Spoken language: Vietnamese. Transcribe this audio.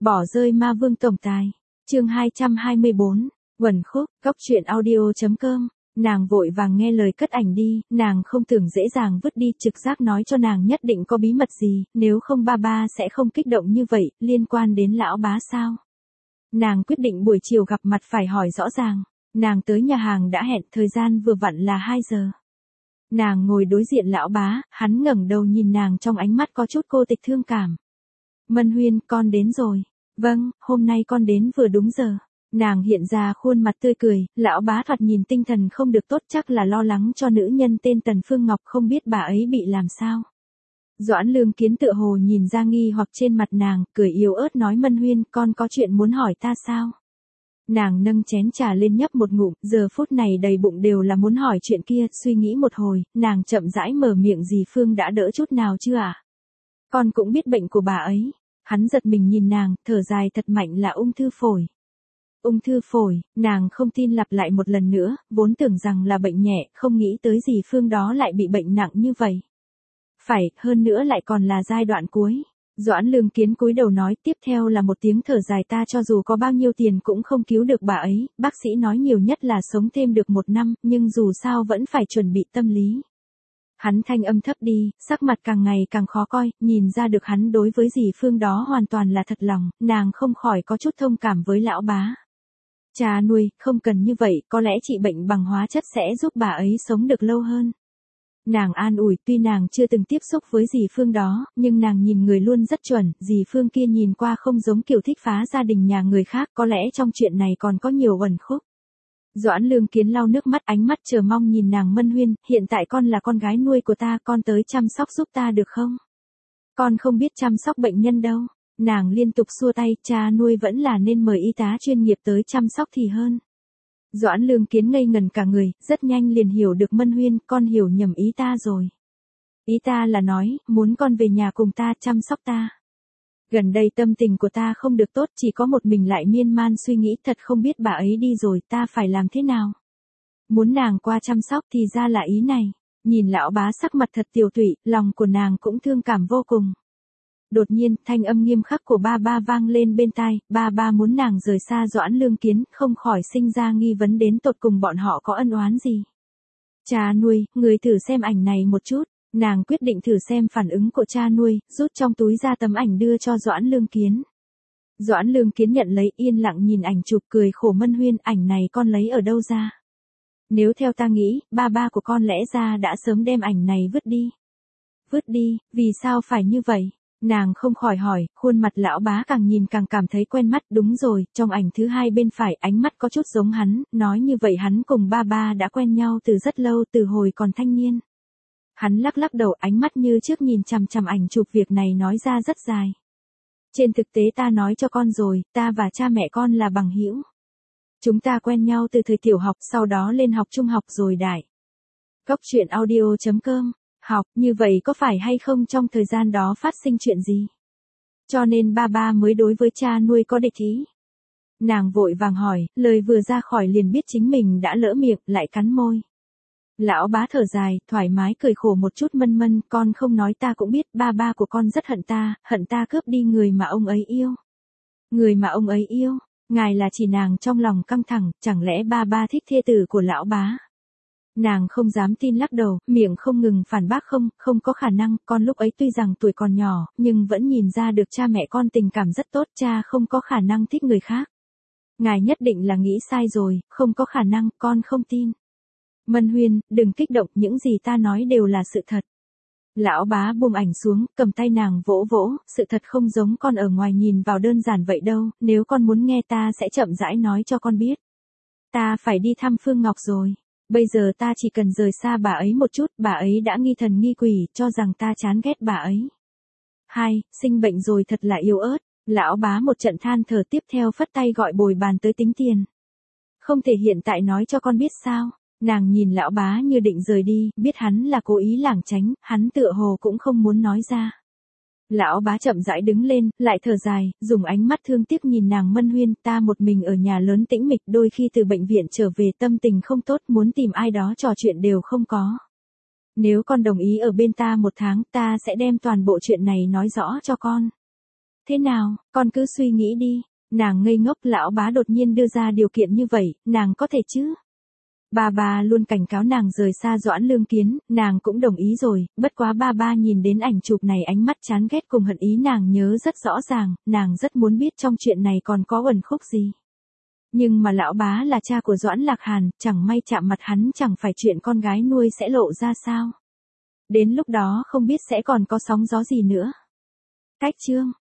Bỏ rơi ma vương tổng tài. Chương 224. Quần khúc, góc truyện audio.com. Nàng vội vàng nghe lời cất ảnh đi, nàng không tưởng dễ dàng vứt đi, trực giác nói cho nàng nhất định có bí mật gì, nếu không ba sẽ không kích động như vậy, liên quan đến lão bá sao. Nàng quyết định buổi chiều gặp mặt phải hỏi rõ ràng. Nàng tới nhà hàng đã hẹn, thời gian vừa vặn là 2 giờ. Nàng ngồi đối diện lão bá, hắn ngẩng đầu nhìn nàng trong ánh mắt có chút cô tịch thương cảm. Mân Huyên, con đến rồi. Vâng, hôm nay con đến vừa đúng giờ. Nàng hiện ra khuôn mặt tươi cười, lão bá thoạt nhìn tinh thần không được tốt, chắc là lo lắng cho nữ nhân tên Tần Phương Ngọc, không biết bà ấy bị làm sao. Doãn Lương Kiến tựa hồ nhìn ra nghi hoặc trên mặt nàng, cười yếu ớt nói Mân Huyên, con có chuyện muốn hỏi ta sao? Nàng nâng chén trà lên nhấp một ngụm, giờ phút này đầy bụng đều là muốn hỏi chuyện kia, suy nghĩ một hồi, nàng chậm rãi mở miệng, dì Phương đã đỡ chút nào chưa ạ? Con cũng biết bệnh của bà ấy. Hắn giật mình nhìn nàng, thở dài thật mạnh, là ung thư phổi. Ung thư phổi, nàng không tin, lặp lại một lần nữa, vốn tưởng rằng là bệnh nhẹ, không nghĩ tới dì Phương đó lại bị bệnh nặng như vậy. Phải, hơn nữa lại còn là giai đoạn cuối. Doãn Lương Kiến cúi đầu nói, tiếp theo là một tiếng thở dài, ta cho dù có bao nhiêu tiền cũng không cứu được bà ấy, bác sĩ nói nhiều nhất là sống thêm được 1 năm, nhưng dù sao vẫn phải chuẩn bị tâm lý. Hắn thanh âm thấp đi, sắc mặt càng ngày càng khó coi, nhìn ra được hắn đối với dì Phương đó hoàn toàn là thật lòng, nàng không khỏi có chút thông cảm với lão bá. Cha nuôi, không cần như vậy, có lẽ trị bệnh bằng hóa chất sẽ giúp bà ấy sống được lâu hơn. Nàng an ủi, tuy nàng chưa từng tiếp xúc với dì Phương đó, nhưng nàng nhìn người luôn rất chuẩn, dì Phương kia nhìn qua không giống kiểu thích phá gia đình nhà người khác, có lẽ trong chuyện này còn có nhiều uẩn khúc. Doãn Lương Kiến lau nước mắt, ánh mắt chờ mong nhìn nàng. Mân Huyên, hiện tại con là con gái nuôi của ta, con tới chăm sóc giúp ta được không? Con không biết chăm sóc bệnh nhân đâu. Nàng liên tục xua tay, cha nuôi vẫn là nên mời y tá chuyên nghiệp tới chăm sóc thì hơn. Doãn Lương Kiến ngây ngần cả người, rất nhanh liền hiểu được. Mân Huyên, con hiểu nhầm ý ta rồi. Ý ta là nói, muốn con về nhà cùng ta chăm sóc ta. Gần đây tâm tình của ta không được tốt, chỉ có một mình lại miên man suy nghĩ, thật không biết bà ấy đi rồi ta phải làm thế nào. Muốn nàng qua chăm sóc, thì ra là ý này. Nhìn lão bá sắc mặt thật tiều tụy, lòng của nàng cũng thương cảm vô cùng. Đột nhiên, thanh âm nghiêm khắc của ba vang lên bên tai, ba muốn nàng rời xa Doãn Lương Kiến, không khỏi sinh ra nghi vấn đến tột cùng bọn họ có ân oán gì. Cha nuôi, người thử xem ảnh này một chút. Nàng quyết định thử xem phản ứng của cha nuôi, rút trong túi ra tấm ảnh đưa cho Doãn Lương Kiến. Doãn Lương Kiến nhận lấy, yên lặng nhìn ảnh chụp, cười khổ. Mân Huyên, ảnh này con lấy ở đâu ra? Nếu theo ta nghĩ, ba của con lẽ ra đã sớm đem ảnh này vứt đi. Vứt đi, vì sao phải như vậy? Nàng không khỏi hỏi, khuôn mặt lão bá càng nhìn càng cảm thấy quen mắt. Đúng rồi, trong ảnh thứ hai bên phải, ánh mắt có chút giống hắn, nói như vậy hắn cùng ba đã quen nhau từ rất lâu, từ hồi còn thanh niên. Hắn lắc lắc đầu, ánh mắt như trước nhìn chằm chằm ảnh chụp, việc này nói ra rất dài. Trên thực tế ta nói cho con rồi, ta và cha mẹ con là bằng hữu. Chúng ta quen nhau từ thời tiểu học, sau đó lên học trung học rồi đại. Góc truyện audio.com. Học, như vậy có phải hay không trong thời gian đó phát sinh chuyện gì? Cho nên ba mới đối với cha nuôi có địch ý. Nàng vội vàng hỏi, lời vừa ra khỏi liền biết chính mình đã lỡ miệng, lại cắn môi. Lão bá thở dài, thoải mái cười khổ một chút. Mân, con không nói ta cũng biết, ba của con rất hận ta cướp đi người mà ông ấy yêu. Người mà ông ấy yêu, ngài là chỉ. Nàng trong lòng căng thẳng, chẳng lẽ ba thích thê tử của lão bá? Nàng không dám tin, lắc đầu, miệng không ngừng phản bác, không có khả năng, con lúc ấy tuy rằng tuổi còn nhỏ, nhưng vẫn nhìn ra được cha mẹ con tình cảm rất tốt, cha không có khả năng thích người khác. Ngài nhất định là nghĩ sai rồi, không có khả năng, con không tin. Mân Huyên, đừng kích động, những gì ta nói đều là sự thật. Lão bá buông ảnh xuống, cầm tay nàng vỗ vỗ, sự thật không giống con ở ngoài nhìn vào đơn giản vậy đâu, nếu con muốn nghe ta sẽ chậm rãi nói cho con biết. Ta phải đi thăm Phương Ngọc rồi. Bây giờ ta chỉ cần rời xa bà ấy một chút, bà ấy đã nghi thần nghi quỷ, cho rằng ta chán ghét bà ấy. 2. Sinh bệnh rồi thật là yếu ớt. Lão bá một trận than thở, tiếp theo phất tay gọi bồi bàn tới tính tiền. Không thể hiện tại nói cho con biết sao? Nàng nhìn lão bá như định rời đi, biết hắn là cố ý lảng tránh, hắn tựa hồ cũng không muốn nói ra. Lão bá chậm rãi đứng lên, lại thở dài, dùng ánh mắt thương tiếc nhìn nàng. Mân Huyên, ta một mình ở nhà lớn tĩnh mịch, đôi khi từ bệnh viện trở về tâm tình không tốt, muốn tìm ai đó trò chuyện đều không có. Nếu con đồng ý ở bên ta 1 tháng, ta sẽ đem toàn bộ chuyện này nói rõ cho con. Thế nào, con cứ suy nghĩ đi. Nàng ngây ngốc, lão bá đột nhiên đưa ra điều kiện như vậy, nàng có thể chứ? Ba luôn cảnh cáo nàng rời xa Doãn Lương Kiến, nàng cũng đồng ý rồi, bất quá ba nhìn đến ảnh chụp này ánh mắt chán ghét cùng hận ý nàng nhớ rất rõ ràng, nàng rất muốn biết trong chuyện này còn có uẩn khúc gì. Nhưng mà lão bá là cha của Doãn Lạc Hàn, chẳng may chạm mặt hắn chẳng phải chuyện con gái nuôi sẽ lộ ra sao. Đến lúc đó không biết sẽ còn có sóng gió gì nữa. Cách chương